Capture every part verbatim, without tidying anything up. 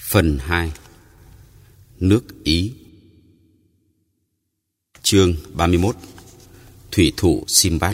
Phần hai. Nước Ý. Chương ba mươi mốt. Thủy thủ Sinbad.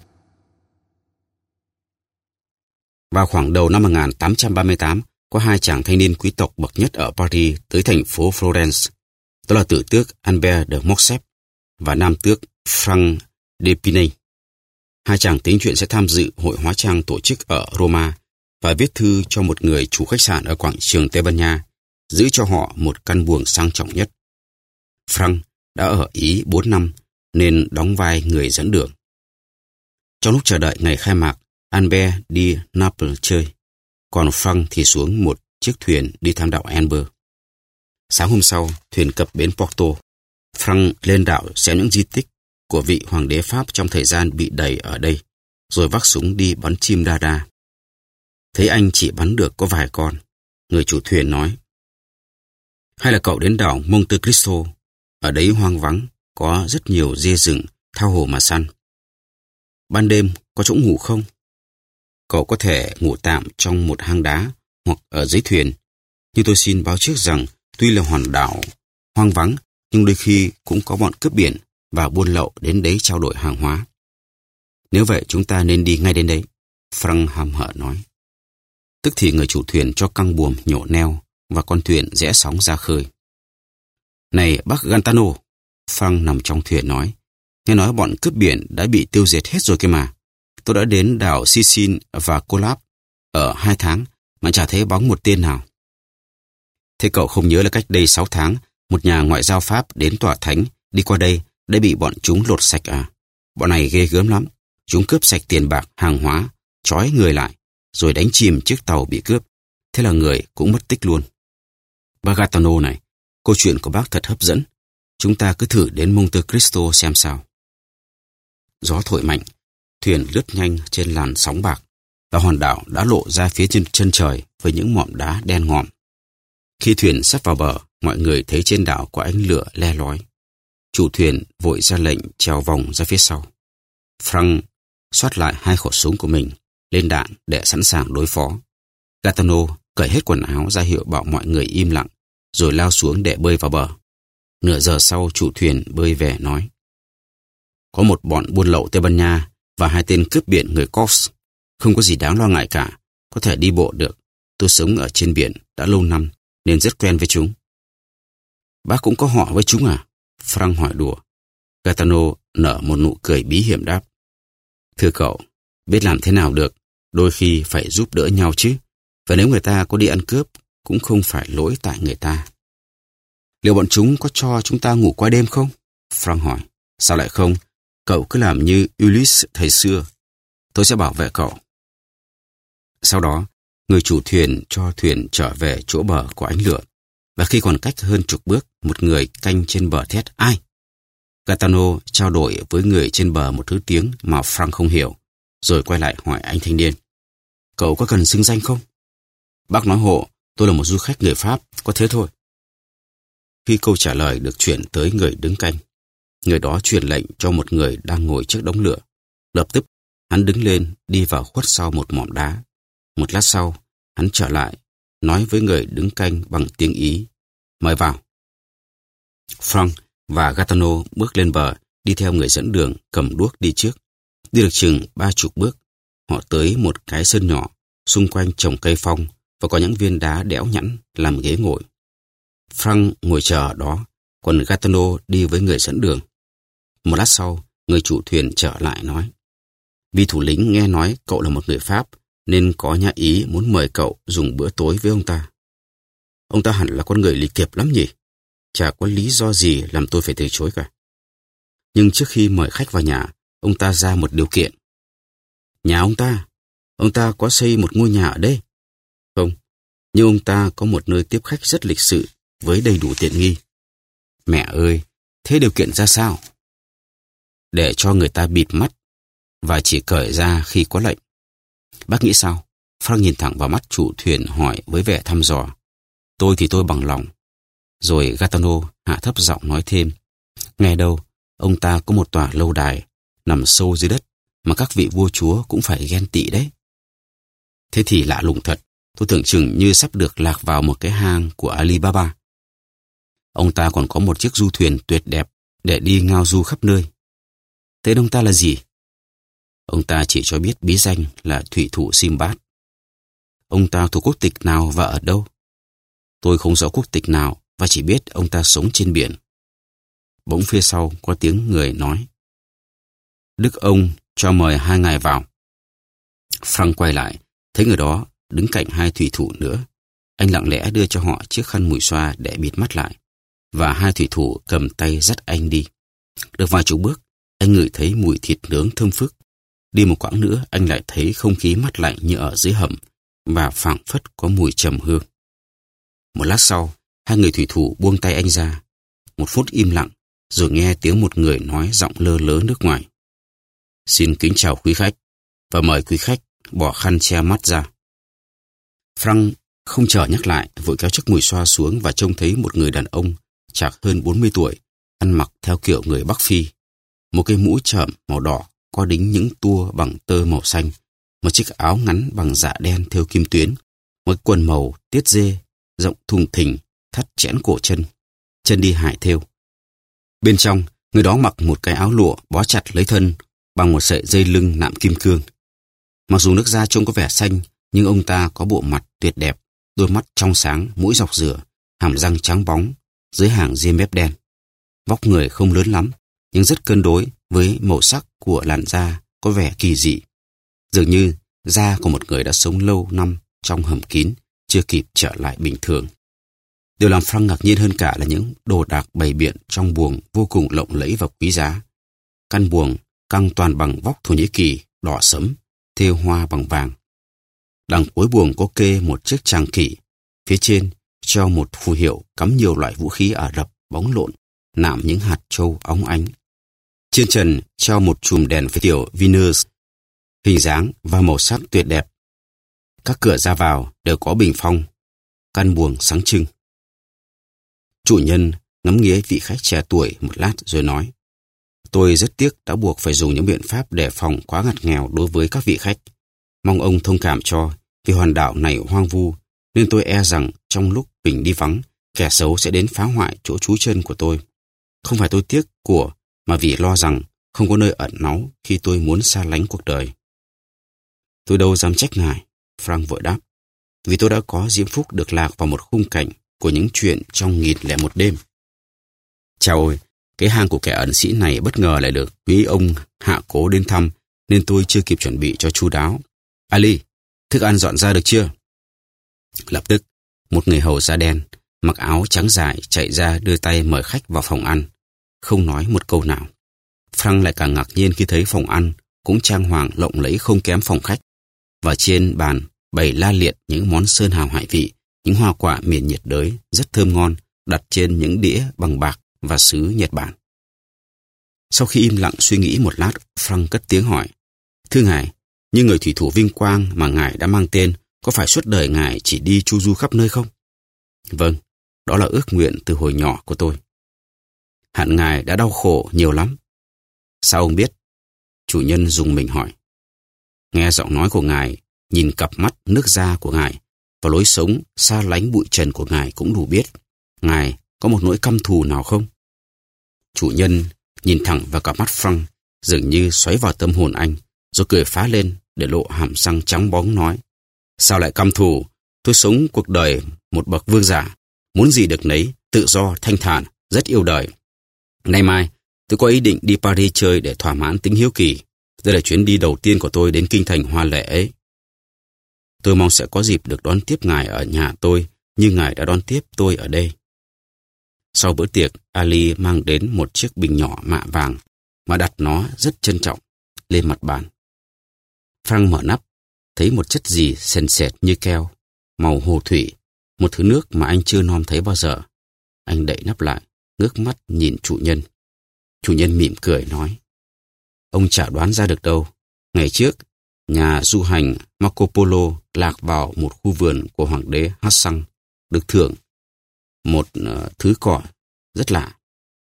Vào khoảng đầu năm một nghìn tám trăm ba mươi tám, có hai chàng thanh niên quý tộc bậc nhất ở Paris tới thành phố Florence. Đó là tử tước Albert de Morcerf và nam tước Frank d'Épinay. Hai chàng tính chuyện sẽ tham dự hội hóa trang tổ chức ở Roma và viết thư cho một người chủ khách sạn ở quảng trường Tây Ban Nha giữ cho họ một căn buồng sang trọng nhất. Frank đã ở Ý bốn năm nên đóng vai người dẫn đường. Trong lúc chờ đợi ngày khai mạc, Albert đi Naples chơi, còn Frank thì xuống một chiếc thuyền đi thăm đảo Elbe. Sáng hôm sau, thuyền cập bến Porto. Frank lên đảo xem những di tích của vị hoàng đế Pháp trong thời gian bị đày ở đây, rồi vác súng đi bắn chim đa đa. Thấy anh chỉ bắn được có vài con, người chủ thuyền nói: hay là cậu đến đảo Monte Cristo, ở đấy hoang vắng, có rất nhiều dê rừng, tha hồ mà săn. Ban đêm có chỗ ngủ không? Cậu có thể ngủ tạm trong một hang đá hoặc ở dưới thuyền. Nhưng tôi xin báo trước rằng tuy là hòn đảo hoang vắng, nhưng đôi khi cũng có bọn cướp biển và buôn lậu đến đấy trao đổi hàng hóa. Nếu vậy chúng ta nên đi ngay đến đấy, Frank hăm hở nói. Tức thì người chủ thuyền cho căng buồm nhổ neo và con thuyền rẽ sóng ra khơi. Này bác Gantano, Frank nằm trong thuyền nói, nghe nói bọn cướp biển đã bị tiêu diệt hết rồi kia mà. Tôi đã đến đảo Sicily và Colab ở hai tháng mà chả thấy bóng một tên nào. Thế cậu không nhớ là cách đây sáu tháng, một nhà ngoại giao Pháp đến tòa thánh đi qua đây đã bị bọn chúng lột sạch à? Bọn này ghê gớm lắm. Chúng cướp sạch tiền bạc, hàng hóa, trói người lại, rồi đánh chìm chiếc tàu bị cướp. Thế là người cũng mất tích luôn. Bác Gaetano này, câu chuyện của bác thật hấp dẫn. Chúng ta cứ thử đến Monte Cristo xem sao. Gió thổi mạnh, thuyền lướt nhanh trên làn sóng bạc, và hòn đảo đã lộ ra phía trên chân trời với những mỏm đá đen ngòm. Khi thuyền sắp vào bờ, mọi người thấy trên đảo có ánh lửa le lói. Chủ thuyền vội ra lệnh trèo vòng ra phía sau. Frank xoát lại hai khẩu súng của mình lên đạn để sẵn sàng đối phó. Gaetano cởi hết quần áo ra hiệu bảo mọi người im lặng, rồi lao xuống để bơi vào bờ. Nửa giờ sau, chủ thuyền bơi về nói: có một bọn buôn lậu Tây Ban Nha và hai tên cướp biển người Corse. Không có gì đáng lo ngại cả, có thể đi bộ được. Tôi sống ở trên biển đã lâu năm nên rất quen với chúng. Bác cũng có họ với chúng à? Frank hỏi đùa. Gaetano nở một nụ cười bí hiểm đáp: thưa cậu, biết làm thế nào được, đôi khi phải giúp đỡ nhau chứ. Và nếu người ta có đi ăn cướp, cũng không phải lỗi tại người ta. Liệu bọn chúng có cho chúng ta ngủ qua đêm không? Frank hỏi. Sao lại không? Cậu cứ làm như Ulysse thời xưa. Tôi sẽ bảo vệ cậu. Sau đó, người chủ thuyền cho thuyền trở về chỗ bờ của ánh lửa. Và khi còn cách hơn chục bước, một người canh trên bờ thét: ai? Gaetano trao đổi với người trên bờ một thứ tiếng mà Frank không hiểu, rồi quay lại hỏi anh thanh niên: cậu có cần xưng danh không? Bác nói hộ, tôi là một du khách người Pháp, có thế thôi. Khi câu trả lời được chuyển tới người đứng canh, người đó truyền lệnh cho một người đang ngồi trước đống lửa. Lập tức, hắn đứng lên đi vào khuất sau một mỏm đá. Một lát sau, hắn trở lại, nói với người đứng canh bằng tiếng Ý: mời vào. Frank và Gaetano bước lên bờ, đi theo người dẫn đường cầm đuốc đi trước. Đi được chừng ba chục bước, họ tới một cái sân nhỏ, xung quanh trồng cây phong và có những viên đá đẽo nhẵn làm ghế ngồi. Frank ngồi chờ ở đó, còn Gaetano đi với người dẫn đường. Một lát sau, người chủ thuyền trở lại nói: vì thủ lĩnh nghe nói cậu là một người Pháp, nên có nhà Ý muốn mời cậu dùng bữa tối với ông ta. Ông ta hẳn là con người lịch kiệp lắm nhỉ? Chả có lý do gì làm tôi phải từ chối cả. Nhưng trước khi mời khách vào nhà, ông ta ra một điều kiện. Nhà ông ta? Ông ta có xây một ngôi nhà ở đây? Không, nhưng ông ta có một nơi tiếp khách rất lịch sự với đầy đủ tiện nghi. Mẹ ơi, thế điều kiện ra sao? Để cho người ta bịt mắt và chỉ cởi ra khi có lệnh. Bác nghĩ sao? Frank nhìn thẳng vào mắt chủ thuyền hỏi với vẻ thăm dò. Tôi thì tôi bằng lòng. Rồi Gaetano hạ thấp giọng nói thêm: nghe đâu, ông ta có một tòa lâu đài nằm sâu dưới đất mà các vị vua chúa cũng phải ghen tị đấy. Thế thì lạ lùng thật, tôi tưởng chừng như sắp được lạc vào một cái hang của Alibaba. Ông ta còn có một chiếc du thuyền tuyệt đẹp để đi ngao du khắp nơi. Tên ông ta là gì? Ông ta chỉ cho biết bí danh là thủy thủ Sinbad. Ông ta thuộc quốc tịch nào và ở đâu? Tôi không rõ quốc tịch nào và chỉ biết ông ta sống trên biển. Bỗng phía sau có tiếng người nói: Đức ông cho mời hai ngài vào. Frank quay lại, thấy người đó đứng cạnh hai thủy thủ nữa. Anh lặng lẽ đưa cho họ chiếc khăn mùi xoa để bịt mắt lại, và hai thủy thủ cầm tay dắt anh đi. Được vài chục bước, anh ngửi thấy mùi thịt nướng thơm phức. Đi một quãng nữa, anh lại thấy không khí mát lạnh như ở dưới hầm, và phảng phất có mùi trầm hương. Một lát sau, hai người thủy thủ buông tay anh ra. Một phút im lặng, rồi nghe tiếng một người nói giọng lơ lớ nước ngoài: Xin kính chào quý khách, và mời quý khách bỏ khăn che mắt ra. Frank không chờ nhắc lại, vội kéo chiếc mùi xoa xuống và trông thấy một người đàn ông chạc hơn bốn mươi tuổi, ăn mặc theo kiểu người Bắc Phi. Một cái mũ trợm màu đỏ có đính những tua bằng tơ màu xanh, một chiếc áo ngắn bằng dạ đen thêu kim tuyến, một quần màu tiết dê rộng thùng thình, thắt chẽn cổ chân, chân đi hải thêu. Bên trong, người đó mặc một cái áo lụa bó chặt lấy thân bằng một sợi dây lưng nạm kim cương. Mặc dù nước da trông có vẻ xanh, nhưng ông ta có bộ mặt tuyệt đẹp, đôi mắt trong sáng, mũi dọc rửa, hàm răng trắng bóng, dưới hàng ria mép đen. Vóc người không lớn lắm, nhưng rất cân đối với màu sắc của làn da có vẻ kỳ dị. Dường như da của một người đã sống lâu năm trong hầm kín, chưa kịp trở lại bình thường. Điều làm Frank ngạc nhiên hơn cả là những đồ đạc bày biện trong buồng vô cùng lộng lẫy và quý giá. Căn buồng căng toàn bằng vóc Thổ Nhĩ Kỳ đỏ sẫm, thêu hoa bằng vàng. Đằng cuối buồng có kê một chiếc tràng kỷ, phía trên treo một phù hiệu cắm nhiều loại vũ khí Ả Rập bóng lộn, nạm những hạt châu óng ánh. Trên trần treo một chùm đèn với kiểu Venus, hình dáng và màu sắc tuyệt đẹp. Các cửa ra vào đều có bình phong. Căn buồng sáng trưng. Chủ nhân ngắm nghía vị khách trẻ tuổi một lát rồi nói: Tôi rất tiếc đã buộc phải dùng những biện pháp đề phòng quá ngặt nghèo đối với các vị khách. Mong ông thông cảm cho, vì hòn đảo này hoang vu, nên tôi e rằng trong lúc mình đi vắng, kẻ xấu sẽ đến phá hoại chỗ trú chân của tôi. Không phải tôi tiếc của, mà vì lo rằng không có nơi ẩn náu khi tôi muốn xa lánh cuộc đời. Tôi đâu dám trách ngài, Frank vội đáp, vì tôi đã có diễm phúc được lạc vào một khung cảnh của những chuyện trong nghìn lẻ một đêm. Chào ơi, cái hang của kẻ ẩn sĩ này bất ngờ lại được quý ông hạ cố đến thăm, nên tôi chưa kịp chuẩn bị cho chu đáo. Ali, thức ăn dọn ra được chưa? Lập tức, một người hầu da đen, mặc áo trắng dài chạy ra đưa tay mời khách vào phòng ăn, không nói một câu nào. Frank lại càng ngạc nhiên khi thấy phòng ăn cũng trang hoàng lộng lẫy không kém phòng khách, và trên bàn bày la liệt những món sơn hào hải vị, những hoa quả miền nhiệt đới rất thơm ngon đặt trên những đĩa bằng bạc và sứ Nhật Bản. Sau khi im lặng suy nghĩ một lát, Frank cất tiếng hỏi: Thưa ngài, như người thủy thủ vinh quang mà ngài đã mang tên, có phải suốt đời ngài chỉ đi chu du khắp nơi không? Vâng, đó là ước nguyện từ hồi nhỏ của tôi. Hẳn ngài đã đau khổ nhiều lắm. Sao ông biết? Chủ nhân dùng mình hỏi. Nghe giọng nói của ngài, nhìn cặp mắt nước da của ngài và lối sống xa lánh bụi trần của ngài cũng đủ biết. Ngài có một nỗi căm thù nào không? Chủ nhân nhìn thẳng vào cặp mắt Frank, dường như xoáy vào tâm hồn anh, rồi cười phá lên để lộ hàm răng trắng bóng nói: Sao lại căm thù? Tôi sống cuộc đời một bậc vương giả, muốn gì được nấy, tự do, thanh thản, rất yêu đời. Nay mai, tôi có ý định đi Paris chơi để thỏa mãn tính hiếu kỳ. Đây là chuyến đi đầu tiên của tôi đến kinh thành hoa lệ ấy. Tôi mong sẽ có dịp được đón tiếp ngài ở nhà tôi, như ngài đã đón tiếp tôi ở đây. Sau bữa tiệc, Ali mang đến một chiếc bình nhỏ mạ vàng mà đặt nó rất trân trọng lên mặt bàn. Frank mở nắp, thấy một chất gì sền sệt như keo, màu hồ thủy, một thứ nước mà anh chưa nom thấy bao giờ. Anh đậy nắp lại, ngước mắt nhìn chủ nhân. Chủ nhân mỉm cười nói: Ông chả đoán ra được đâu. Ngày trước, nhà du hành Marco Polo lạc vào một khu vườn của hoàng đế Hassan, được thưởng một uh, thứ cỏ rất lạ.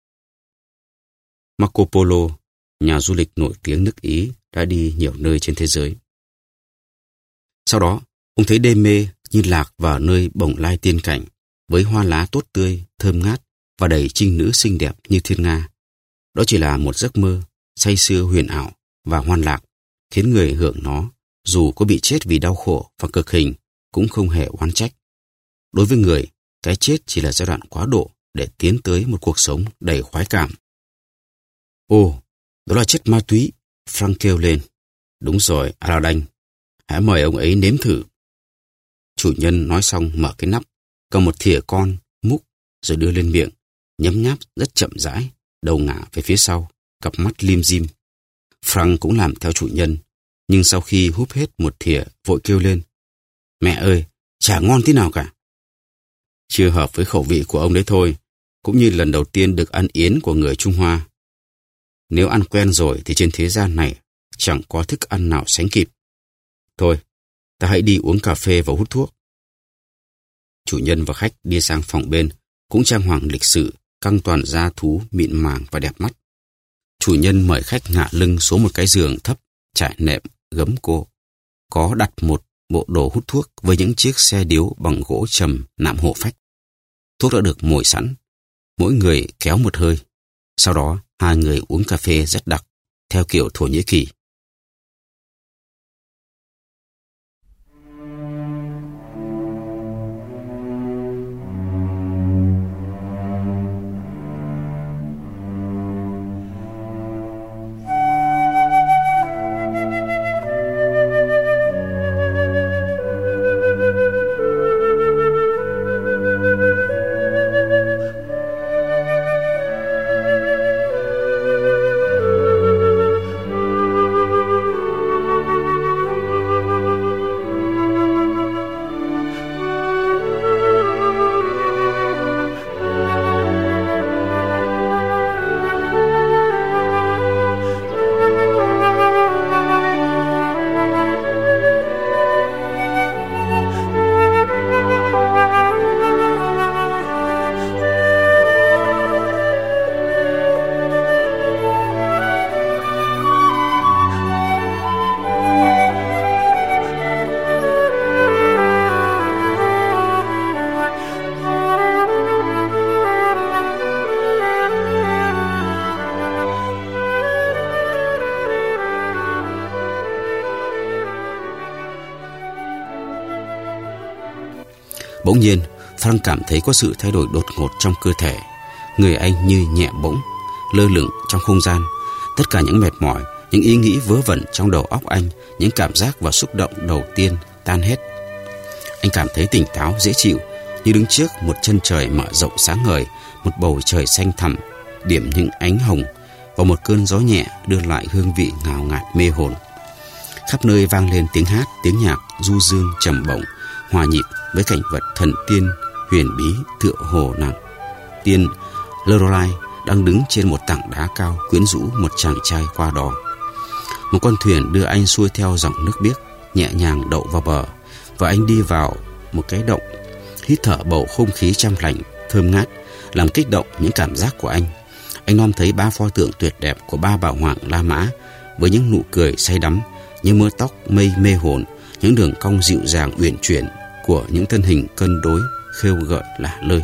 Marco Polo, nhà du lịch nổi tiếng nước Ý, đã đi nhiều nơi trên thế giới. Sau đó, ông thấy đê mê như lạc vào nơi bồng lai tiên cảnh, với hoa lá tốt tươi, thơm ngát và đầy trinh nữ xinh đẹp như thiên nga. Đó chỉ là một giấc mơ, say sưa huyền ảo và hoan lạc, khiến người hưởng nó, dù có bị chết vì đau khổ và cực hình, cũng không hề oán trách. Đối với người, cái chết chỉ là giai đoạn quá độ để tiến tới một cuộc sống đầy khoái cảm. Ồ, đó là chất ma túy, Frank kêu lên. Đúng rồi, Aladdin, hãy mời ông ấy nếm thử. Chủ nhân nói xong mở cái nắp, cầm một thìa con, múc, rồi đưa lên miệng, nhấm nháp rất chậm rãi, đầu ngả về phía sau, cặp mắt lim dim. Frank cũng làm theo chủ nhân, nhưng sau khi húp hết một thìa, vội kêu lên. Mẹ ơi, chả ngon tí nào cả. Chưa hợp với khẩu vị của ông đấy thôi, cũng như lần đầu tiên được ăn yến của người Trung Hoa. Nếu ăn quen rồi thì trên thế gian này chẳng có thức ăn nào sánh kịp. Thôi, ta hãy đi uống cà phê và hút thuốc. Chủ nhân và khách đi sang phòng bên, cũng trang hoàng lịch sự, căng toàn da thú mịn màng và đẹp mắt. Chủ nhân mời khách ngả lưng xuống một cái giường thấp, trải nệm, gấm cô. Có đặt một bộ đồ hút thuốc với những chiếc xe điếu bằng gỗ trầm nạm hộ phách. Thuốc đã được mồi sẵn, mỗi người kéo một hơi. Sau đó, hai người uống cà phê rất đặc, theo kiểu Thổ Nhĩ Kỳ. Bỗng nhiên, Frank cảm thấy có sự thay đổi đột ngột trong cơ thể. Người anh như nhẹ bỗng, lơ lửng trong không gian. Tất cả những mệt mỏi, những ý nghĩ vớ vẩn trong đầu óc anh, những cảm giác và xúc động đầu tiên tan hết. Anh cảm thấy tỉnh táo, dễ chịu, như đứng trước một chân trời mở rộng sáng ngời, một bầu trời xanh thẳm, điểm những ánh hồng, và một cơn gió nhẹ đưa lại hương vị ngào ngạt mê hồn. Khắp nơi vang lên tiếng hát, tiếng nhạc du dương trầm bổng, hòa nhịp với cảnh vật thần tiên huyền bí tựa hồ nàng tiên Lorelai đang đứng trên một tảng đá cao quyến rũ một chàng trai qua đò. Một con thuyền đưa anh xuôi theo dòng nước biếc, nhẹ nhàng đậu vào bờ, và anh đi vào một cái động, hít thở bầu không khí trong lành, thơm ngát, làm kích động những cảm giác của anh. Anh nom thấy ba pho tượng tuyệt đẹp của ba bảo hoàng La Mã, với những nụ cười say đắm, những mớ tóc mây mê hồn, những đường cong dịu dàng uyển chuyển của những thân hình cân đối, khêu gợi lả lơi.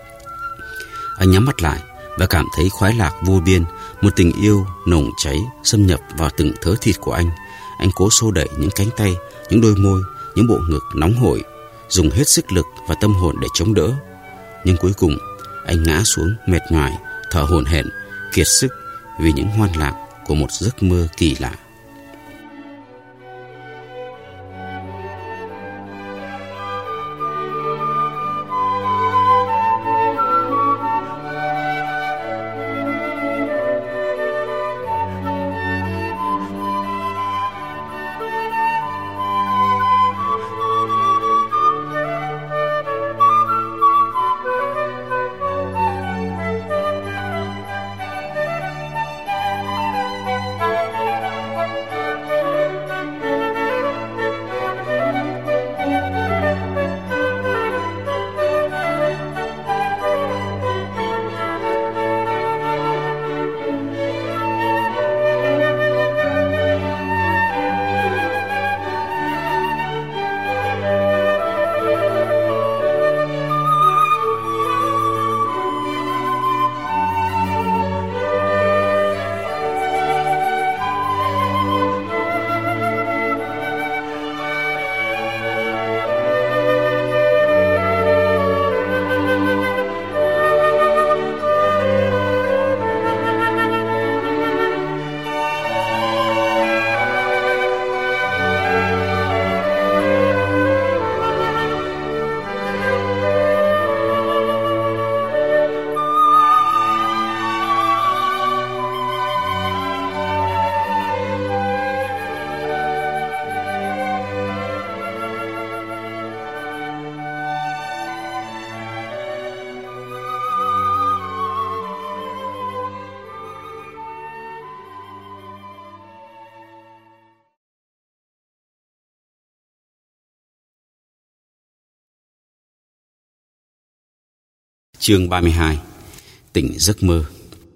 Anh nhắm mắt lại và cảm thấy khoái lạc vô biên, một tình yêu nồng cháy xâm nhập vào từng thớ thịt của anh. Anh cố xô đẩy những cánh tay, những đôi môi, những bộ ngực nóng hổi, dùng hết sức lực và tâm hồn để chống đỡ. Nhưng cuối cùng, anh ngã xuống mệt nhoài, thở hổn hển, kiệt sức vì những hoan lạc của một giấc mơ kỳ lạ. Chương ba mươi hai. Tỉnh giấc mơ.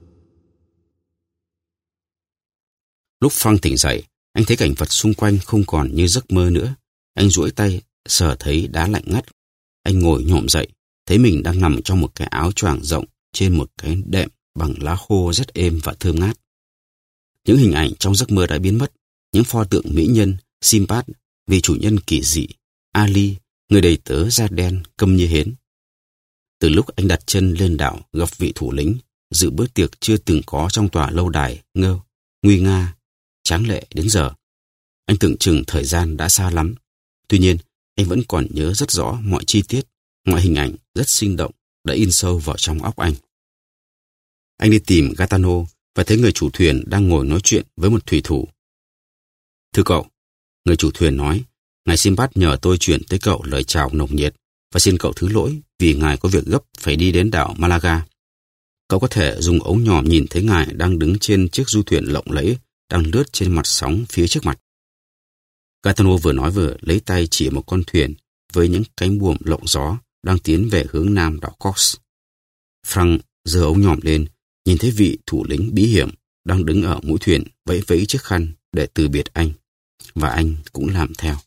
Lúc Frank tỉnh dậy, anh thấy cảnh vật xung quanh không còn như giấc mơ nữa. Anh duỗi tay, sờ thấy đá lạnh ngắt. Anh ngồi nhổm dậy, thấy mình đang nằm trong một cái áo choàng rộng trên một cái đệm bằng lá khô rất êm và thơm ngát. Những hình ảnh trong giấc mơ đã biến mất. Những pho tượng mỹ nhân, Simbad, vị chủ nhân kỳ dị, Ali, người đầy tớ da đen, câm như hến. Từ lúc anh đặt chân lên đảo gặp vị thủ lĩnh, dự bữa tiệc chưa từng có trong tòa lâu đài ngơ, nguy nga, tráng lệ đến giờ, anh tưởng chừng thời gian đã xa lắm. Tuy nhiên, anh vẫn còn nhớ rất rõ mọi chi tiết, mọi hình ảnh rất sinh động đã in sâu vào trong óc anh. Anh đi tìm Gaetano và thấy người chủ thuyền đang ngồi nói chuyện với một thủy thủ. Thưa cậu, người chủ thuyền nói, ngài Simbad nhờ tôi chuyển tới cậu lời chào nồng nhiệt và xin cậu thứ lỗi vì ngài có việc gấp phải đi đến đảo Malaga. Cậu có thể dùng ống nhòm nhìn thấy ngài đang đứng trên chiếc du thuyền lộng lẫy đang lướt trên mặt sóng phía trước mặt. Gaetano vừa nói vừa lấy tay chỉ một con thuyền với những cánh buồm lộng gió đang tiến về hướng nam đảo Cox. Frank giơ ống nhòm lên, nhìn thấy vị thủ lĩnh bí hiểm đang đứng ở mũi thuyền vẫy vẫy chiếc khăn để từ biệt anh, và anh cũng làm theo.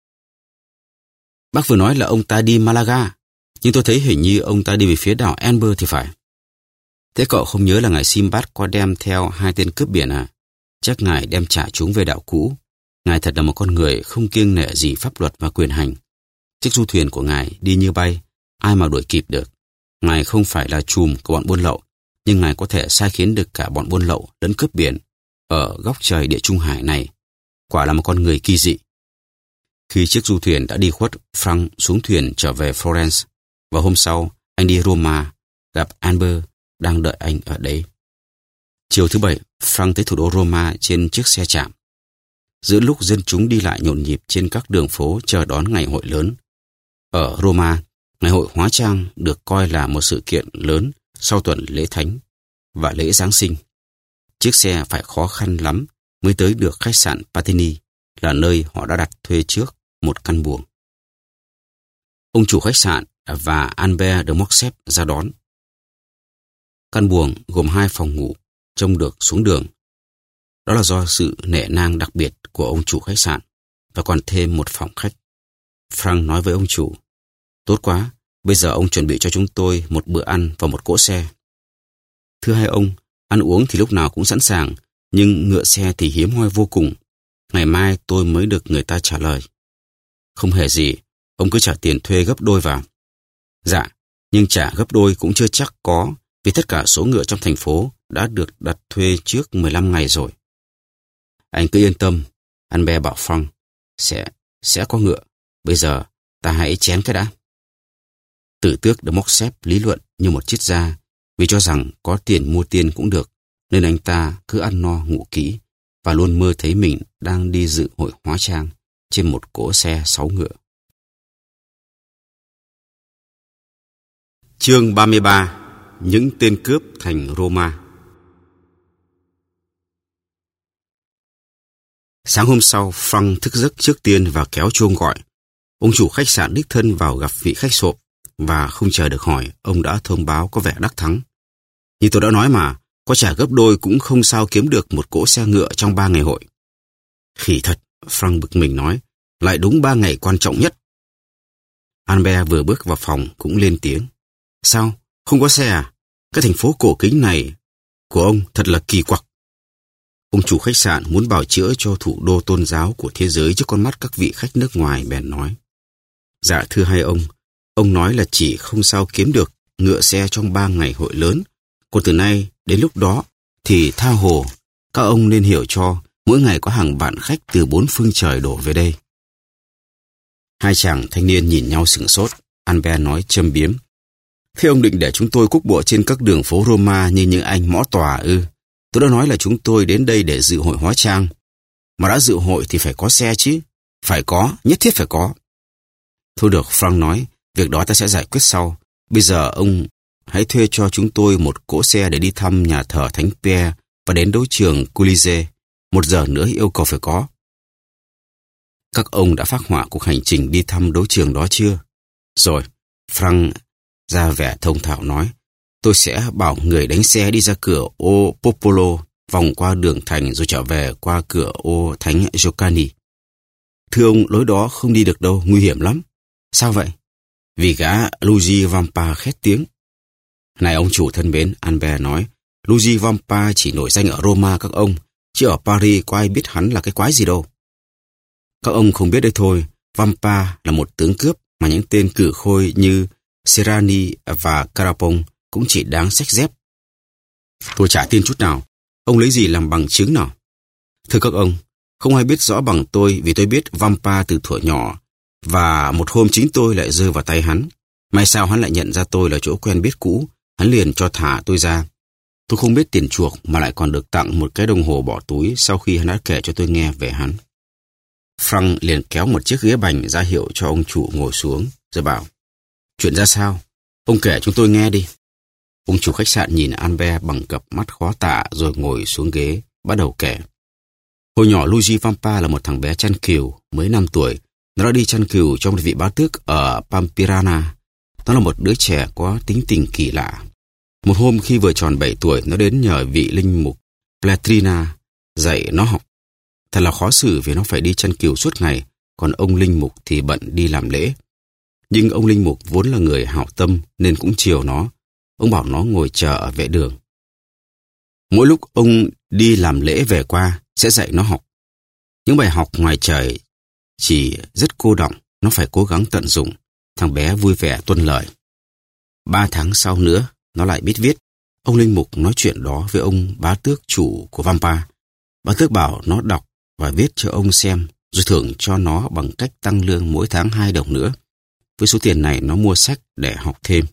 Bác vừa nói là ông ta đi Malaga, nhưng tôi thấy hình như ông ta đi về phía đảo Amber thì phải. Thế cậu không nhớ là ngài Simbad có đem theo hai tên cướp biển à? Chắc ngài đem trả chúng về đảo cũ. Ngài thật là một con người không kiêng nể gì pháp luật và quyền hành. Chiếc du thuyền của ngài đi như bay, ai mà đuổi kịp được. Ngài không phải là trùm của bọn buôn lậu, nhưng ngài có thể sai khiến được cả bọn buôn lậu lẫn cướp biển ở góc trời địa Trung Hải này. Quả là một con người kỳ dị. Khi chiếc du thuyền đã đi khuất, Frank xuống thuyền trở về Florence, và hôm sau anh đi Roma gặp Amber đang đợi anh ở đấy. Chiều thứ bảy, Frank tới thủ đô Roma trên chiếc xe trạm. Giữa lúc dân chúng đi lại nhộn nhịp trên các đường phố chờ đón ngày hội lớn. Ở Roma, ngày hội hóa trang được coi là một sự kiện lớn sau tuần lễ thánh và lễ Giáng sinh. Chiếc xe phải khó khăn lắm mới tới được khách sạn Patini, là nơi họ đã đặt thuê trước một căn buồng. Ông chủ khách sạn và Albert de Morcerf ra đón. Căn buồng gồm hai phòng ngủ, trông được xuống đường. Đó là do sự nể nang đặc biệt của ông chủ khách sạn, và còn thêm một phòng khách. Frank nói với ông chủ, tốt quá, bây giờ ông chuẩn bị cho chúng tôi một bữa ăn và một cỗ xe. Thưa hai ông, ăn uống thì lúc nào cũng sẵn sàng, nhưng ngựa xe thì hiếm hoi vô cùng. Ngày mai tôi mới được người ta trả lời. Không hề gì, ông cứ trả tiền thuê gấp đôi vào. Dạ, nhưng trả gấp đôi cũng chưa chắc có, vì tất cả số ngựa trong thành phố đã được đặt thuê trước mười lăm ngày rồi. Anh cứ yên tâm, Albert bảo Frank, sẽ, sẽ có ngựa. Bây giờ, ta hãy chén cái đã. Tử tước de Morcerf lý luận như một triết gia, vì cho rằng có tiền mua tiền cũng được, nên anh ta cứ ăn no ngủ kỹ, và luôn mơ thấy mình đang đi dự hội hóa trang trên một cỗ xe sáu ngựa. Chương ba mươi ba. Những tên cướp thành Roma. Sáng hôm sau, Frank thức giấc trước tiên và kéo chuông gọi. Ông chủ khách sạn đích thân vào gặp vị khách sộp, và không chờ được hỏi, ông đã thông báo có vẻ đắc thắng. Như tôi đã nói mà, có trả gấp đôi cũng không sao kiếm được một cỗ xe ngựa trong ba ngày hội. Khỉ thật, Frank bực mình nói, lại đúng ba ngày quan trọng nhất. Albert vừa bước vào phòng cũng lên tiếng. Sao, không có xe à? Cái thành phố cổ kính này của ông thật là kỳ quặc. Ông chủ khách sạn muốn bào chữa cho thủ đô tôn giáo của thế giới trước con mắt các vị khách nước ngoài bèn nói. Dạ thưa hai ông, ông nói là chỉ không sao kiếm được ngựa xe trong ba ngày hội lớn. Còn từ nay đến lúc đó thì tha hồ, các ông nên hiểu cho mỗi ngày có hàng vạn khách từ bốn phương trời đổ về đây. Hai chàng thanh niên nhìn nhau sửng sốt. Albert nói châm biếm. Thế ông định để chúng tôi cuốc bộ trên các đường phố Roma như những anh mõ tòa ư? Tôi đã nói là chúng tôi đến đây để dự hội hóa trang. Mà đã dự hội thì phải có xe chứ. Phải có, nhất thiết phải có. Thôi được, Frank nói, việc đó ta sẽ giải quyết sau. Bây giờ ông hãy thuê cho chúng tôi một cỗ xe để đi thăm nhà thờ Thánh Pierre và đến đấu trường Colisée. Một giờ nữa yêu cầu phải có. Các ông đã phác họa cuộc hành trình đi thăm đấu trường đó chưa? Rồi, Frank ra vẻ thông thạo nói, tôi sẽ bảo người đánh xe đi ra cửa ô Popolo, vòng qua đường thành rồi trở về qua cửa ô Thánh Giocani. Thưa ông, lối đó không đi được đâu, nguy hiểm lắm. Sao vậy? Vì gã Luigi Vampa khét tiếng. Này ông chủ thân mến, Albert nói, Luigi Vampa chỉ nổi danh ở Roma các ông, chứ ở Paris có ai biết hắn là cái quái gì đâu. Các ông không biết đấy thôi, Vampa là một tướng cướp mà những tên cử khôi như Serrani và Carapon cũng chỉ đáng xách dép. Tôi chả tin chút nào. Ông lấy gì làm bằng chứng nào? Thưa các ông, không ai biết rõ bằng tôi vì tôi biết Vampa từ thuở nhỏ, và một hôm chính tôi lại rơi vào tay hắn. May sao hắn lại nhận ra tôi là chỗ quen biết cũ, hắn liền cho thả tôi ra. Tôi không biết tiền chuộc mà lại còn được tặng một cái đồng hồ bỏ túi sau khi hắn đã kể cho tôi nghe về hắn. Frank liền kéo một chiếc ghế bành ra hiệu cho ông chủ ngồi xuống, rồi bảo, chuyện ra sao? Ông kể chúng tôi nghe đi. Ông chủ khách sạn nhìn Albert bằng cặp mắt khó tả rồi ngồi xuống ghế, bắt đầu kể. Hồi nhỏ Luigi Vampa là một thằng bé chăn cừu, mới năm tuổi. Nó đã đi chăn cừu cho một vị bá tước ở Pampirana. Nó là một đứa trẻ có tính tình kỳ lạ. Một hôm khi vừa tròn bảy tuổi, nó đến nhờ vị linh mục Platrina dạy nó học. Thật là khó xử vì nó phải đi chăn cừu suốt ngày, còn ông linh mục thì bận đi làm lễ. Nhưng ông linh mục vốn là người hảo tâm nên cũng chiều nó. Ông bảo nó ngồi chờ ở vệ đường. Mỗi lúc ông đi làm lễ về qua sẽ dạy nó học. Những bài học ngoài trời chỉ rất cô đọng, nó phải cố gắng tận dụng. Thằng bé vui vẻ tuân lời. Ba tháng sau nữa, nó lại biết viết. Ông linh mục nói chuyện đó với ông bá tước chủ của Vampa. Bá tước bảo nó đọc và viết cho ông xem, rồi thưởng cho nó bằng cách tăng lương mỗi tháng hai đồng nữa. Với số tiền này nó mua sách để học thêm.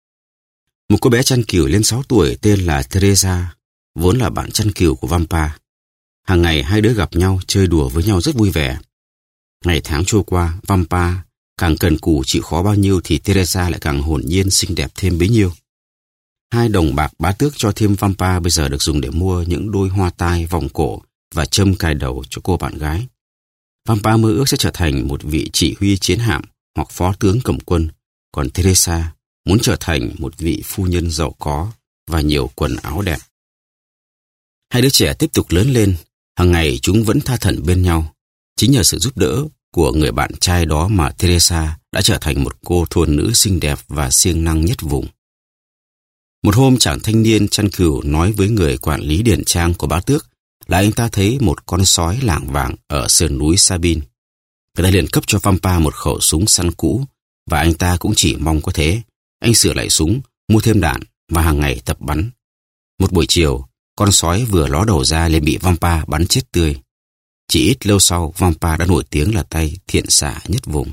Một cô bé chăn cừu lên sáu tuổi tên là Teresa, vốn là bạn chăn cừu của Vampa. Hàng ngày hai đứa gặp nhau chơi đùa với nhau rất vui vẻ. Ngày tháng trôi qua, Vampa càng cần cù chịu khó bao nhiêu thì Teresa lại càng hồn nhiên xinh đẹp thêm bấy nhiêu. Hai đồng bạc bá tước cho thêm Vampa bây giờ được dùng để mua những đôi hoa tai, vòng cổ và châm cài đầu cho cô bạn gái. Vampa mơ ước sẽ trở thành một vị chỉ huy chiến hạm hoặc phó tướng cầm quân, còn Teresa muốn trở thành một vị phu nhân giàu có và nhiều quần áo đẹp. Hai đứa trẻ tiếp tục lớn lên, hàng ngày chúng vẫn tha thẩn bên nhau. Chính nhờ sự giúp đỡ của người bạn trai đó mà Teresa đã trở thành một cô thôn nữ xinh đẹp và siêng năng nhất vùng. Một hôm chàng thanh niên chăn cừu nói với người quản lý điển trang của bá tước là anh ta thấy một con sói lảng vảng ở sườn núi Sabine. Người ta liền cấp cho Vampa một khẩu súng săn cũ và anh ta cũng chỉ mong có thế. Anh sửa lại súng, mua thêm đạn và hàng ngày tập bắn. Một buổi chiều, con sói vừa ló đầu ra liền bị Vampa bắn chết tươi. Chỉ ít lâu sau, Vampa đã nổi tiếng là tay thiện xạ nhất vùng.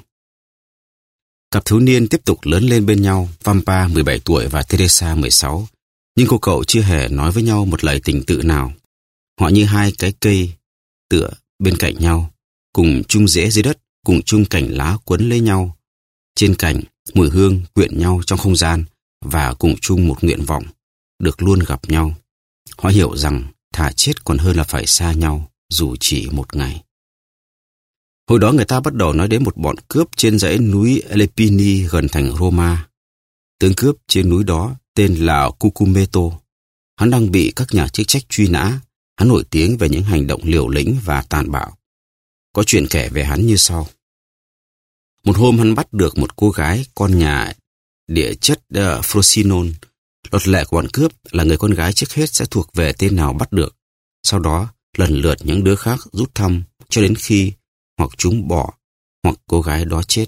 Cặp thiếu niên tiếp tục lớn lên bên nhau, Vampa mười bảy tuổi và Teresa mười sáu. Nhưng cô cậu chưa hề nói với nhau một lời tình tự nào. Họ như hai cái cây tựa bên cạnh nhau, cùng chung rễ dưới đất, cùng chung cành lá quấn lấy nhau. Trên cành, mùi hương quyện nhau trong không gian và cùng chung một nguyện vọng, được luôn gặp nhau. Họ hiểu rằng thà chết còn hơn là phải xa nhau, dù chỉ một ngày. Hồi đó người ta bắt đầu nói đến một bọn cướp trên dãy núi Lepini gần thành Roma. Tướng cướp trên núi đó tên là Cucumetto. Hắn đang bị các nhà chức trách truy nã. Hắn nổi tiếng về những hành động liều lĩnh và tàn bạo. Có chuyện kể về hắn như sau. Một hôm hắn bắt được một cô gái con nhà địa chất uh, Frosinone. Luật lệ của bọn cướp là người con gái trước hết sẽ thuộc về tên nào bắt được. Sau đó lần lượt những đứa khác rút thăm cho đến khi hoặc chúng bỏ hoặc cô gái đó chết.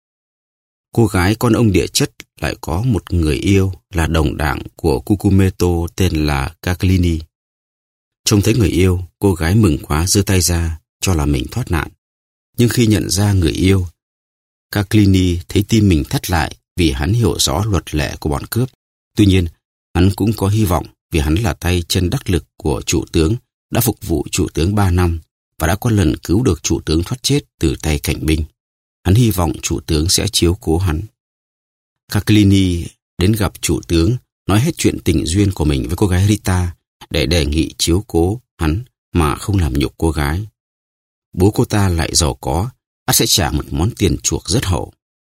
Cô gái con ông địa chất lại có một người yêu là đồng đảng của Cucumetto tên là Cacclini. Trông thấy người yêu, cô gái mừng quá giơ tay ra cho là mình thoát nạn. Nhưng khi nhận ra người yêu, Cacclini thấy tim mình thắt lại vì hắn hiểu rõ luật lệ của bọn cướp. Tuy nhiên, hắn cũng có hy vọng vì hắn là tay chân đắc lực của chủ tướng, đã phục vụ chủ tướng ba năm và đã có lần cứu được chủ tướng thoát chết từ tay cảnh binh. Hắn hy vọng chủ tướng sẽ chiếu cố hắn. Cacclini đến gặp chủ tướng, nói hết chuyện tình duyên của mình với cô gái Rita để đề nghị chiếu cố hắn mà không làm nhục cô gái. Bố cô ta lại giàu có, ắt sẽ trả một món tiền chuộc rất hậu.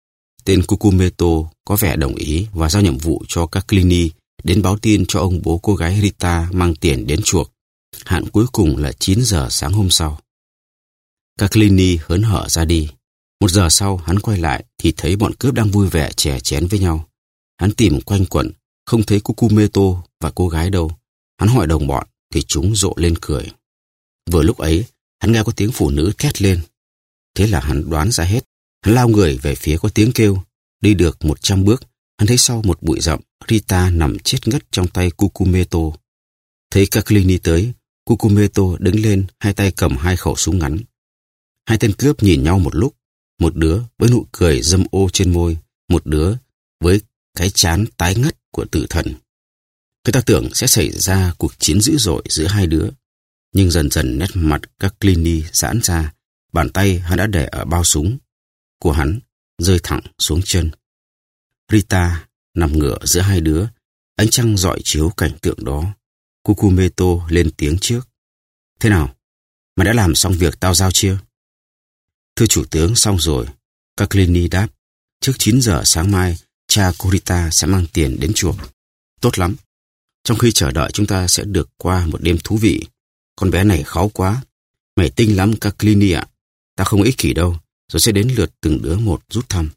tên Cucumetto có vẻ đồng ý và giao nhiệm vụ cho Caccilini đến báo tin cho ông bố cô gái Rita mang tiền đến chuộc. Hạn cuối cùng là chín giờ sáng hôm sau. Caccilini hớn hở ra đi. Một giờ sau hắn quay lại thì thấy bọn cướp đang vui vẻ chè chén với nhau. Hắn tìm quanh quẩn, không thấy Cucumetto và cô gái đâu. Hắn hỏi đồng bọn thì chúng rộ lên cười. Vừa lúc ấy, hắn nghe có tiếng phụ nữ thét lên. Thế là hắn đoán ra hết. Hắn lao người về phía có tiếng kêu. Đi được một trăm bước, hắn thấy sau một bụi rậm, Rita nằm chết ngất trong tay Cucumetto. Thấy Caccilini tới, Cucumetto đứng lên, hai tay cầm hai khẩu súng ngắn. Hai tên cướp nhìn nhau một lúc, một đứa với nụ cười dâm ô trên môi, một đứa với cái trán tái ngắt của tử thần. Người ta tưởng sẽ xảy ra cuộc chiến dữ dội giữa hai đứa, nhưng dần dần nét mặt Caccilini giãn ra, bàn tay hắn đã để ở bao súng của hắn rơi thẳng xuống chân. Rita nằm ngửa giữa hai đứa, ánh trăng rọi chiếu cảnh tượng đó. Cucumetto lên tiếng trước. Thế nào? Mày đã làm xong việc tao giao chưa? Thưa chủ tướng, xong rồi. Caccilini đáp. Trước chín giờ sáng mai, cha cô Rita sẽ mang tiền đến chuộc. Tốt lắm. Trong khi chờ đợi chúng ta sẽ được qua một đêm thú vị. Con bé này kháu quá. Mày tinh lắm Caccilini ạ. Ta không ích kỷ đâu. Rồi sẽ đến lượt từng đứa một rút thăm.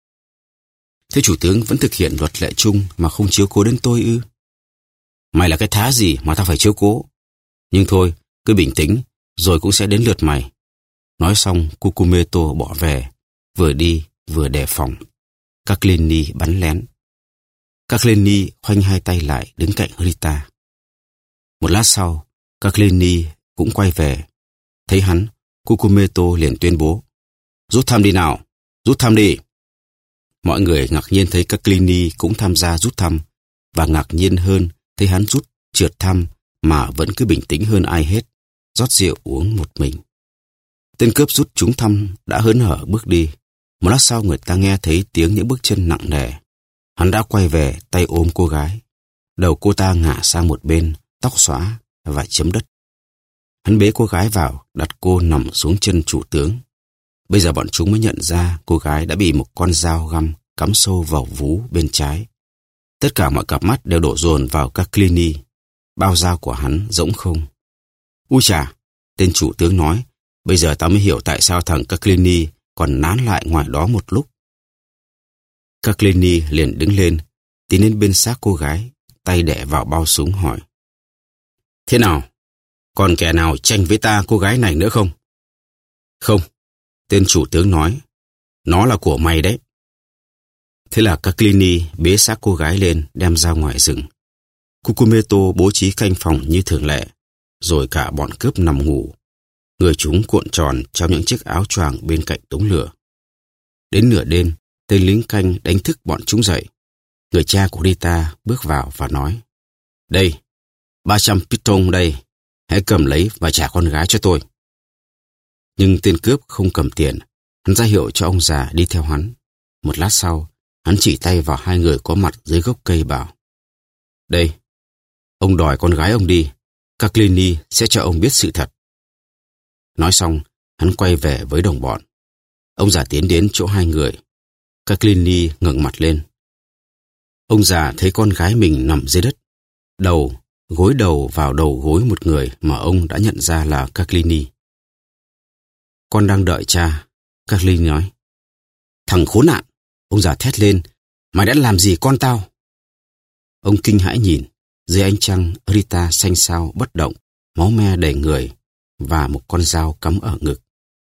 Thế chủ tướng vẫn thực hiện luật lệ chung mà không chiếu cố đến tôi ư? Mày là cái thá gì mà tao phải chiếu cố? Nhưng thôi, cứ bình tĩnh, rồi cũng sẽ đến lượt mày. Nói xong, Cucumetto bỏ về, vừa đi vừa đề phòng. Caccilini bắn lén. Caccilini khoanh hai tay lại đứng cạnh Rita. Một lát sau, Caccilini cũng quay về. Thấy hắn, Cucumetto liền tuyên bố. Rút thăm đi nào, rút thăm đi. Mọi người ngạc nhiên thấy Caccilini cũng tham gia rút thăm, và ngạc nhiên hơn thấy hắn rút trượt thăm mà vẫn cứ bình tĩnh hơn ai hết, rót rượu uống một mình. Tên cướp rút trúng thăm đã hớn hở bước đi. Một lát sau người ta nghe thấy tiếng những bước chân nặng nề. Hắn đã quay về tay ôm cô gái. Đầu cô ta ngả sang một bên, tóc xõa và chấm đất. Hắn bế cô gái vào, đặt cô nằm xuống chân chủ tướng. Bây giờ bọn chúng mới nhận ra cô gái đã bị một con dao găm cắm sâu vào vú bên trái. Tất cả mọi cặp mắt đều đổ dồn vào Caccilini. Bao dao của hắn rỗng không. Ui chà, tên chủ tướng nói, bây giờ tao mới hiểu tại sao thằng Caccilini còn nán lại ngoài đó một lúc. Caccilini liền đứng lên, tiến đến bên xác cô gái, tay đẻ vào bao súng hỏi. Thế nào? Còn kẻ nào tranh với ta cô gái này nữa không? Không, tên chủ tướng nói, nó là của mày đấy. Thế là Caccilini bế xác cô gái lên đem ra ngoài rừng. Cucumetto bố trí canh phòng như thường lệ, rồi cả bọn cướp nằm ngủ. Người chúng cuộn tròn trong những chiếc áo choàng bên cạnh đống lửa. Đến nửa đêm, tên lính canh đánh thức bọn chúng dậy. Người cha của Rita bước vào và nói, đây, ba trăm piton đây, hãy cầm lấy và trả con gái cho tôi. Nhưng tên cướp không cầm tiền, hắn ra hiệu cho ông già đi theo hắn. Một lát sau, hắn chỉ tay vào hai người có mặt dưới gốc cây bảo, đây, ông đòi con gái ông đi, Caccilini sẽ cho ông biết sự thật. Nói xong, hắn quay về với đồng bọn. Ông già tiến đến chỗ hai người. Caccilini ngẩng mặt lên. Ông già thấy con gái mình nằm dưới đất, đầu, gối đầu vào đầu gối một người mà ông đã nhận ra là Caccilini. Con đang đợi cha, Caccilini nói. Thằng khốn nạn, ông già thét lên, mày đã làm gì con tao? Ông kinh hãi nhìn, dưới ánh trăng Rita xanh xao bất động, máu me đầy người và một con dao cắm ở ngực.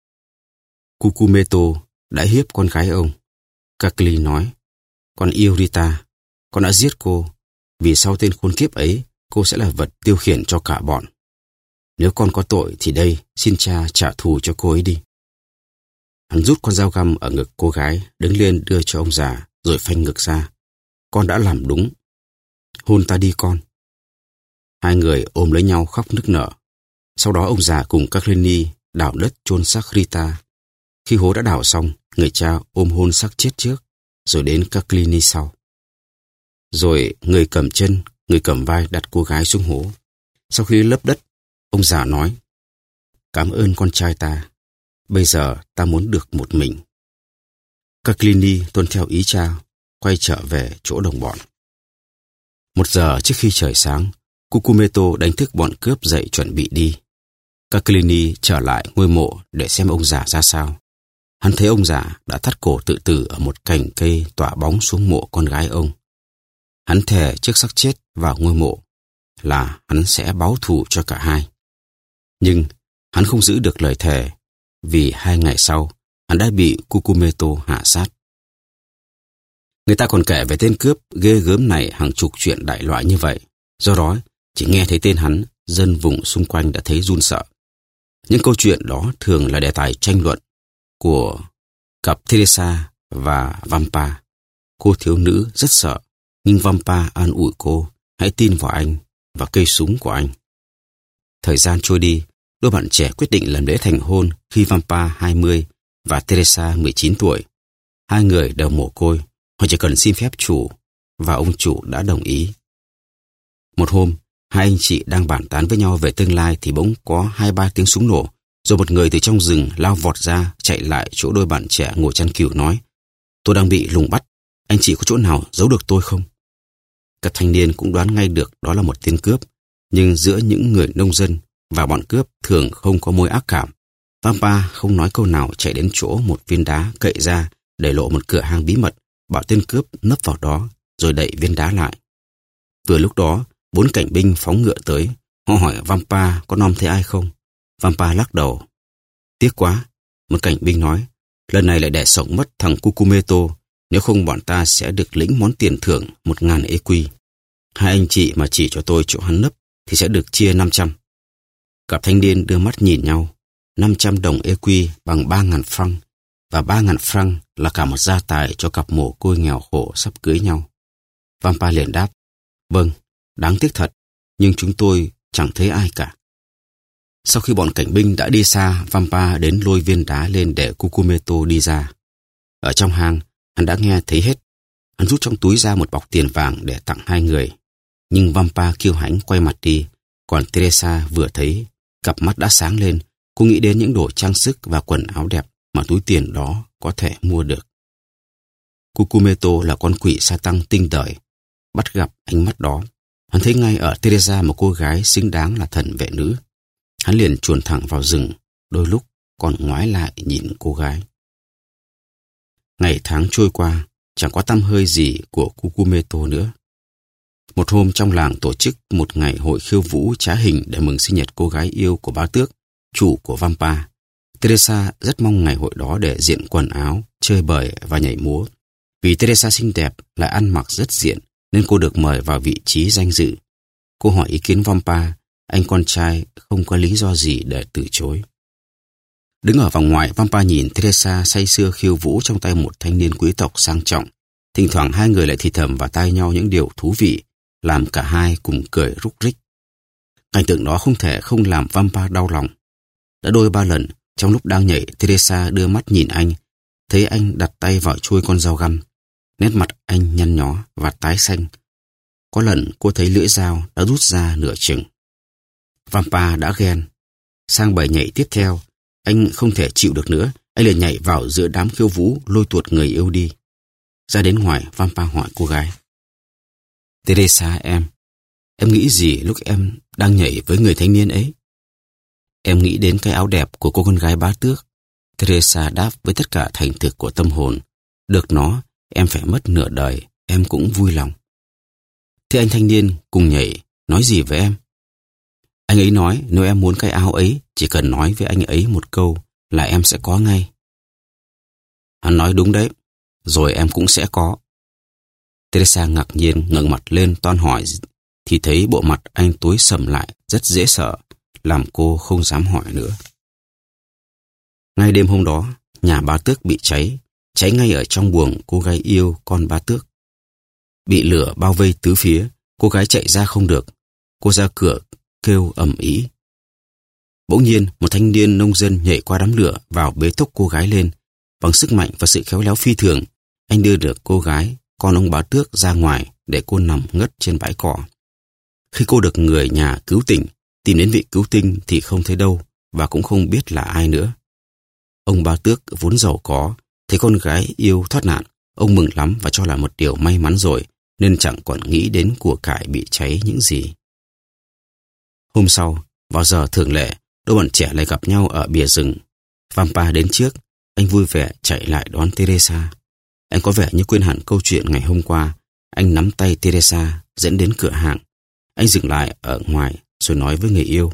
Cucumetto đã hiếp con gái ông. Caccilini nói, con yêu Rita, con đã giết cô, vì sau tên khốn kiếp ấy, cô sẽ là vật tiêu khiển cho cả bọn. Nếu con có tội thì đây, xin cha trả thù cho cô ấy đi. Hắn rút con dao găm ở ngực cô gái, đứng lên đưa cho ông già, rồi phanh ngực ra. Con đã làm đúng. Hôn ta đi con. Hai người ôm lấy nhau khóc nức nở. Sau đó ông già cùng Caccilini đào đất chôn xác Rita. Khi hố đã đào xong, người cha ôm hôn xác chết trước, rồi đến Caccilini sau. Rồi người cầm chân, người cầm vai đặt cô gái xuống hố. Sau khi lấp đất, ông già nói, cảm ơn con trai ta. Bây giờ ta muốn được một mình. Caccilini tuân theo ý cha, quay trở về chỗ đồng bọn. Một giờ trước khi trời sáng, Cucumetto đánh thức bọn cướp dậy chuẩn bị đi. Caccilini trở lại ngôi mộ để xem ông già ra sao. Hắn thấy ông già đã thắt cổ tự tử ở một cành cây tỏa bóng xuống mộ con gái ông. Hắn thề trước xác chết vào ngôi mộ là hắn sẽ báo thù cho cả hai. Nhưng hắn không giữ được lời thề, vì hai ngày sau hắn đã bị Cucumetto hạ sát. Người ta còn kể về tên cướp ghê gớm này hàng chục chuyện đại loại như vậy. Do đó, chỉ nghe thấy tên hắn, dân vùng xung quanh đã thấy run sợ. Những câu chuyện đó thường là đề tài tranh luận của cặp Teresa và Vampa. Cô thiếu nữ rất sợ, nhưng Vampa an ủi cô, hãy tin vào anh và cây súng của anh. Thời gian trôi đi, đôi bạn trẻ quyết định làm lễ thành hôn khi Vampa hai mươi và Teresa mười chín tuổi. Hai người đều mồ côi, họ chỉ cần xin phép chủ, và ông chủ đã đồng ý. Một hôm, hai anh chị đang bàn tán với nhau về tương lai thì bỗng có hai ba tiếng súng nổ, rồi một người từ trong rừng lao vọt ra, chạy lại chỗ đôi bạn trẻ ngồi chăn cừu nói: "Tôi đang bị lùng bắt, anh chị có chỗ nào giấu được tôi không?" Các thanh niên cũng đoán ngay được đó là một tên cướp, nhưng giữa những người nông dân và bọn cướp thường không có mối ác cảm. Vampa không nói câu nào, chạy đến chỗ một viên đá cậy ra để lộ một cửa hang bí mật, bảo tên cướp nấp vào đó rồi đậy viên đá lại. Vừa lúc đó, bốn cảnh binh phóng ngựa tới. Họ hỏi Vampa có nom thấy ai không. Vampa lắc đầu. Tiếc quá, một cảnh binh nói, lần này lại để sống mất thằng Cucumetto, nếu không bọn ta sẽ được lĩnh món tiền thưởng một ngàn equi. Hai anh chị mà chỉ cho tôi chỗ hắn nấp thì sẽ được chia năm trăm. Cặp thanh niên đưa mắt nhìn nhau. Năm trăm đồng equi bằng ba ngàn franc, và ba ngàn franc là cả một gia tài cho cặp mồ côi nghèo khổ sắp cưới nhau. Vampa liền đáp, vâng, đáng tiếc thật, nhưng chúng tôi chẳng thấy ai cả. Sau khi bọn cảnh binh đã đi xa, Vampa đến lôi viên đá lên để Cucumetto đi ra. Ở trong hang, hắn đã nghe thấy hết. Hắn rút trong túi ra một bọc tiền vàng để tặng hai người. Nhưng Vampa kiêu hãnh quay mặt đi, còn Teresa vừa thấy, cặp mắt đã sáng lên. Cô nghĩ đến những đồ trang sức và quần áo đẹp mà túi tiền đó có thể mua được. Cucumetto là con quỷ sa tăng tinh đời. Bắt gặp ánh mắt đó, hắn thấy ngay ở Teresa một cô gái xứng đáng là thần vệ nữ. Hắn liền chuồn thẳng vào rừng, đôi lúc còn ngoái lại nhìn cô gái. Ngày tháng trôi qua, chẳng có tăm hơi gì của Cucumetto nữa. Một hôm trong làng tổ chức một ngày hội khiêu vũ trá hình để mừng sinh nhật cô gái yêu của bá tước, chủ của Vampa. Teresa rất mong ngày hội đó để diện quần áo, chơi bời và nhảy múa. Vì Teresa xinh đẹp lại ăn mặc rất diện, nên cô được mời vào vị trí danh dự. Cô hỏi ý kiến Vampa, anh con trai không có lý do gì để từ chối. Đứng ở vòng ngoài, Vampa nhìn Teresa say sưa khiêu vũ trong tay một thanh niên quý tộc sang trọng. Thỉnh thoảng hai người lại thì thầm vào tai nhau những điều thú vị, làm cả hai cùng cười rúc rích. Cảnh tượng đó không thể không làm Vampa đau lòng. Đã đôi ba lần, trong lúc đang nhảy, Teresa đưa mắt nhìn anh, thấy anh đặt tay vào chuôi con dao găm. Nét mặt anh nhăn nhó và tái xanh. Có lần cô thấy lưỡi dao đã rút ra nửa chừng. Vampa đã ghen. Sang bài nhảy tiếp theo, anh không thể chịu được nữa, anh liền nhảy vào giữa đám khiêu vũ, lôi tuột người yêu đi. Ra đến ngoài, Vampa hỏi cô gái. Teresa em, em nghĩ gì lúc em đang nhảy với người thanh niên ấy? Em nghĩ đến cái áo đẹp của cô con gái bá tước. Teresa đáp với tất cả thành thực của tâm hồn. Được nó, em phải mất nửa đời, em cũng vui lòng. Thế anh thanh niên cùng nhảy, nói gì với em? Anh ấy nói nếu em muốn cái áo ấy, chỉ cần nói với anh ấy một câu là em sẽ có ngay. Hắn nói đúng đấy, rồi em cũng sẽ có. Teresa ngạc nhiên ngẩng mặt lên toan hỏi, thì thấy bộ mặt anh tối sầm lại, rất dễ sợ, làm cô không dám hỏi nữa. Ngay đêm hôm đó, nhà bá tước bị cháy, cháy ngay ở trong buồng cô gái yêu con bá tước. Bị lửa bao vây tứ phía, cô gái chạy ra không được. Cô ra cửa kêu ầm ĩ. Bỗng nhiên, một thanh niên nông dân nhảy qua đám lửa vào bế tốc cô gái lên. Bằng sức mạnh và sự khéo léo phi thường, anh đưa được cô gái, con ông bá tước ra ngoài để cô nằm ngất trên bãi cỏ. Khi cô được người nhà cứu tỉnh, tìm đến vị cứu tinh thì không thấy đâu và cũng không biết là ai nữa. Ông bá tước vốn giàu có, Thấy con gái yêu thoát nạn, ông mừng lắm và cho là một điều may mắn rồi, nên chẳng còn nghĩ đến của cải bị cháy những gì. Hôm sau, vào giờ thường lệ, đôi bọn trẻ lại gặp nhau ở bìa rừng. Vampa đến trước, anh vui vẻ chạy lại đón Teresa. Anh có vẻ như quên hẳn câu chuyện ngày hôm qua. Anh nắm tay Teresa dẫn đến cửa hàng. Anh dừng lại ở ngoài rồi nói với người yêu.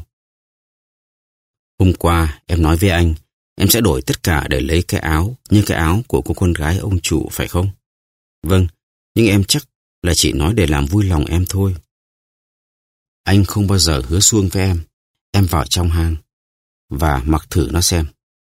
Hôm qua em nói với anh, em sẽ đổi tất cả để lấy cái áo như cái áo của cô con gái ông chủ, phải không? Vâng, nhưng em chắc là chỉ nói để làm vui lòng em thôi. Anh không bao giờ hứa suông với em. Em vào trong hang và mặc thử nó xem.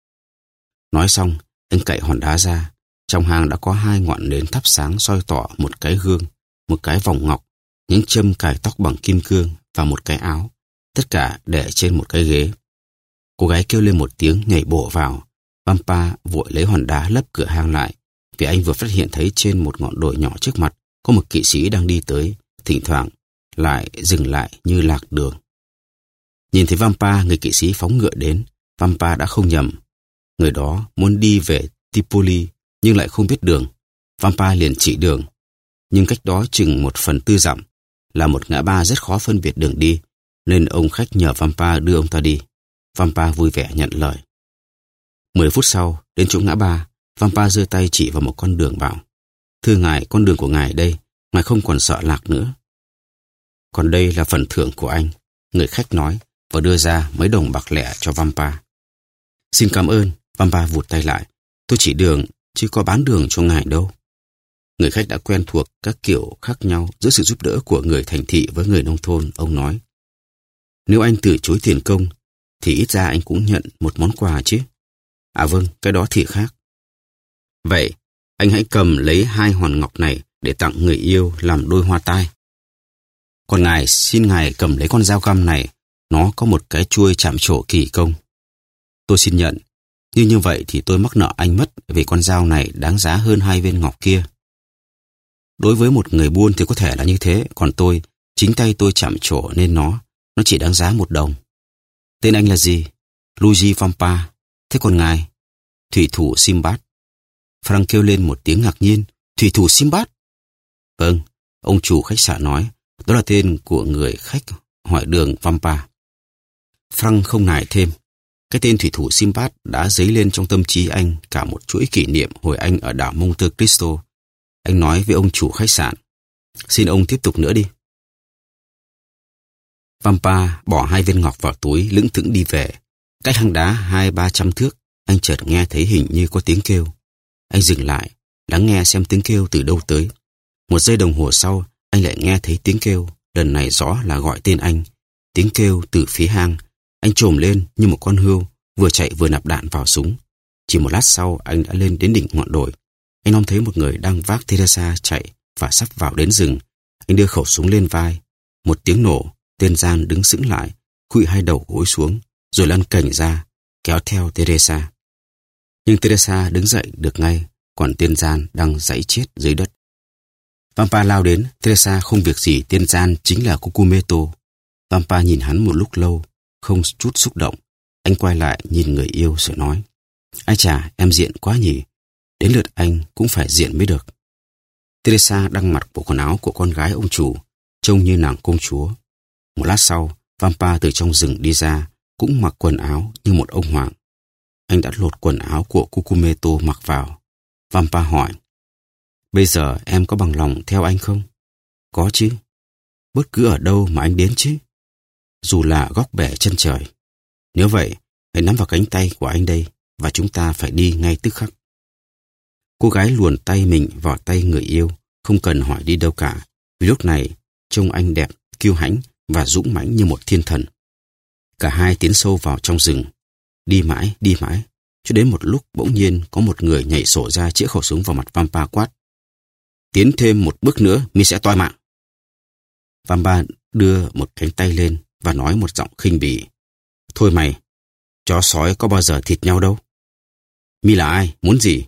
Nói xong, anh cậy hòn đá ra. Trong hang đã có hai ngọn nến thắp sáng soi tỏ một cái gương, một cái vòng ngọc, những châm cài tóc bằng kim cương và một cái áo. Tất cả để trên một cái ghế. Cô gái kêu lên một tiếng nhảy bộ vào. Vampa vội lấy hòn đá lấp cửa hang lại, vì anh vừa phát hiện thấy trên một ngọn đồi nhỏ trước mặt có một kỵ sĩ đang đi tới, thỉnh thoảng lại dừng lại như lạc đường. Nhìn thấy Vampa, người kỵ sĩ phóng ngựa đến. Vampa đã không nhầm. Người đó muốn đi về Tripoli nhưng lại không biết đường. Vampa liền chỉ đường. Nhưng cách đó chừng một phần tư dặm là một ngã ba rất khó phân biệt đường đi, nên ông khách nhờ Vampa đưa ông ta đi. Vampa vui vẻ nhận lời. Mười phút sau, đến chỗ ngã ba, Vampa giơ tay chỉ vào một con đường bảo: Thưa ngài, con đường của ngài đây, ngài không còn sợ lạc nữa. Còn đây là phần thưởng của anh, người khách nói và đưa ra mấy đồng bạc lẻ cho Vampa. Xin cảm ơn, Vampa vụt tay lại. Tôi chỉ đường, chứ có bán đường cho ngài đâu. Người khách đã quen thuộc các kiểu khác nhau giữa sự giúp đỡ của người thành thị với người nông thôn, ông nói. Nếu anh từ chối tiền công, thì ít ra anh cũng nhận một món quà chứ. À vâng, cái đó thì khác. Vậy, anh hãy cầm lấy hai hòn ngọc này để tặng người yêu làm đôi hoa tai. Còn ngài, xin ngài cầm lấy con dao găm này, nó có một cái chuôi chạm trổ kỳ công. Tôi xin nhận, nhưng như vậy thì tôi mắc nợ anh mất vì con dao này đáng giá hơn hai viên ngọc kia. Đối với một người buôn thì có thể là như thế, còn tôi, chính tay tôi chạm trổ nên nó, nó chỉ đáng giá một đồng. Tên anh là gì? Luigi Vampa. Thế còn ngài? Thủy thủ Simbad. Frank kêu lên một tiếng ngạc nhiên. Thủy thủ Simbad? Vâng, ông chủ khách sạn nói, đó là tên của người khách hỏi đường Vampa. Frank không nài thêm. Cái tên thủy thủ Simbad đã dấy lên trong tâm trí anh cả một chuỗi kỷ niệm hồi anh ở đảo Monte Cristo. Anh nói với ông chủ khách sạn, xin ông tiếp tục nữa đi. Vampa bỏ hai viên ngọc vào túi, lững thững đi về. Cách hang đá hai ba trăm thước, anh chợt nghe thấy hình như có tiếng kêu. Anh dừng lại, lắng nghe xem tiếng kêu từ đâu tới. Một giây đồng hồ sau, anh lại nghe thấy tiếng kêu, lần này rõ là gọi tên anh. Tiếng kêu từ phía hang. Anh trồm lên như một con hươu, vừa chạy vừa nạp đạn vào súng. Chỉ một lát sau, anh đã lên đến đỉnh ngọn đồi. Anh trông thấy một người đang vác Teresa chạy và sắp vào đến rừng. Anh đưa khẩu súng lên vai. Một tiếng nổ, tên gian đứng sững lại, khuỵu hai đầu gối xuống, rồi lăn cành ra, kéo theo Teresa. Nhưng Teresa đứng dậy được ngay, còn tên gian đang giãy chết dưới đất. Vampa lao đến, Teresa không việc gì, tên gian chính là Cucumetto. Vampa nhìn hắn một lúc lâu, không chút xúc động. Anh quay lại nhìn người yêu rồi nói, ai chà, em diện quá nhỉ, đến lượt anh cũng phải diện mới được. Teresa đang mặc bộ quần áo của con gái ông chủ, trông như nàng công chúa. Một lát sau, Vampa từ trong rừng đi ra, cũng mặc quần áo như một ông hoàng. Anh đã lột quần áo của Cucumetto mặc vào. Vampa hỏi, bây giờ em có bằng lòng theo anh không? Có chứ. Bất cứ ở đâu mà anh đến chứ. Dù là góc bể chân trời. Nếu vậy, hãy nắm vào cánh tay của anh đây, và chúng ta phải đi ngay tức khắc. Cô gái luồn tay mình vào tay người yêu, không cần hỏi đi đâu cả, vì lúc này trông anh đẹp, kiêu hãnh và dũng mãnh như một thiên thần. Cả hai tiến sâu vào trong rừng, đi mãi, đi mãi, cho đến một lúc bỗng nhiên có một người nhảy sổ ra chĩa khẩu súng vào mặt Vampa quát. Tiến thêm một bước nữa, mi sẽ toi mạng. Vampa đưa một cánh tay lên và nói một giọng khinh bỉ. Thôi mày, chó sói có bao giờ thịt nhau đâu. Mi là ai, muốn gì?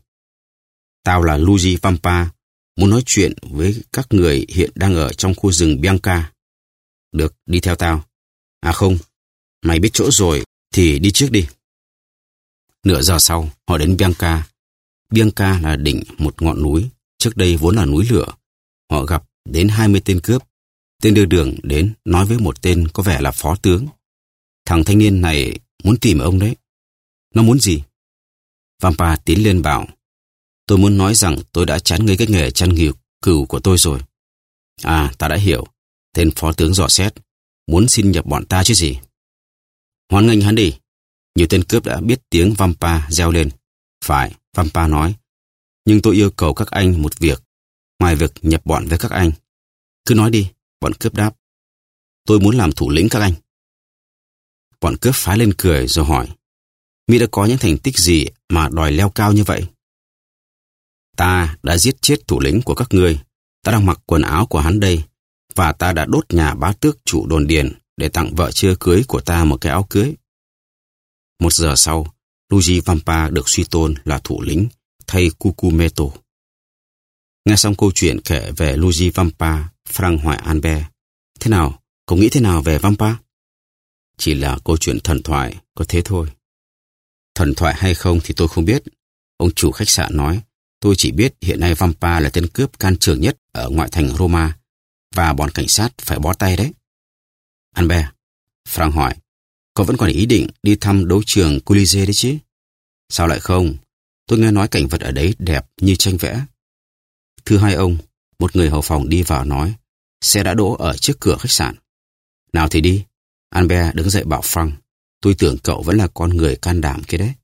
Tao là Luigi Vampa, muốn nói chuyện với các người hiện đang ở trong khu rừng Bianca. Được, đi theo tao. À không, mày biết chỗ rồi thì đi trước đi. Nửa giờ sau, họ đến Bianca. Bianca là đỉnh một ngọn núi, trước đây vốn là núi lửa. Họ gặp đến hai mươi tên cướp. Tên đưa đường đến nói với một tên có vẻ là phó tướng. Thằng thanh niên này muốn tìm ông đấy. Nó muốn gì? Vampa tiến lên bảo, tôi muốn nói rằng tôi đã chán ngấy cái nghề chăn cừu cừu của tôi rồi. À, ta đã hiểu. Tên phó tướng dò xét, muốn xin nhập bọn ta chứ gì. Hoan nghênh hắn đi. Nhiều tên cướp đã biết tiếng Vampa reo lên. Phải, Vampa nói. Nhưng tôi yêu cầu các anh một việc, ngoài việc nhập bọn với các anh. Cứ nói đi, bọn cướp đáp. Tôi muốn làm thủ lĩnh các anh. Bọn cướp phá lên cười rồi hỏi, Mỹ đã có những thành tích gì mà đòi leo cao như vậy? Ta đã giết chết thủ lĩnh của các ngươi. Ta đang mặc quần áo của hắn đây. Và ta đã đốt nhà bá tước chủ đồn điền để tặng vợ chưa cưới của ta một cái áo cưới. Một giờ sau, Luigi Vampa được suy tôn là thủ lĩnh thay Cucumetto. Nghe xong câu chuyện kể về Luigi Vampa, Frank hỏi Albert, thế nào, cậu nghĩ thế nào về Vampa? Chỉ là câu chuyện thần thoại, có thế thôi. Thần thoại hay không thì tôi không biết. Ông chủ khách sạn nói, tôi chỉ biết hiện nay Vampa là tên cướp can trường nhất ở ngoại thành Roma, và bọn cảnh sát phải bó tay đấy. Albert, Frank hỏi, cậu vẫn còn ý định đi thăm đấu trường Colisée đấy chứ? Sao lại không? Tôi nghe nói cảnh vật ở đấy đẹp như tranh vẽ. Thưa hai ông, một người hầu phòng đi vào nói, xe đã đỗ ở trước cửa khách sạn. Nào thì đi. Albert đứng dậy bảo Frank, tôi tưởng cậu vẫn là con người can đảm kia đấy.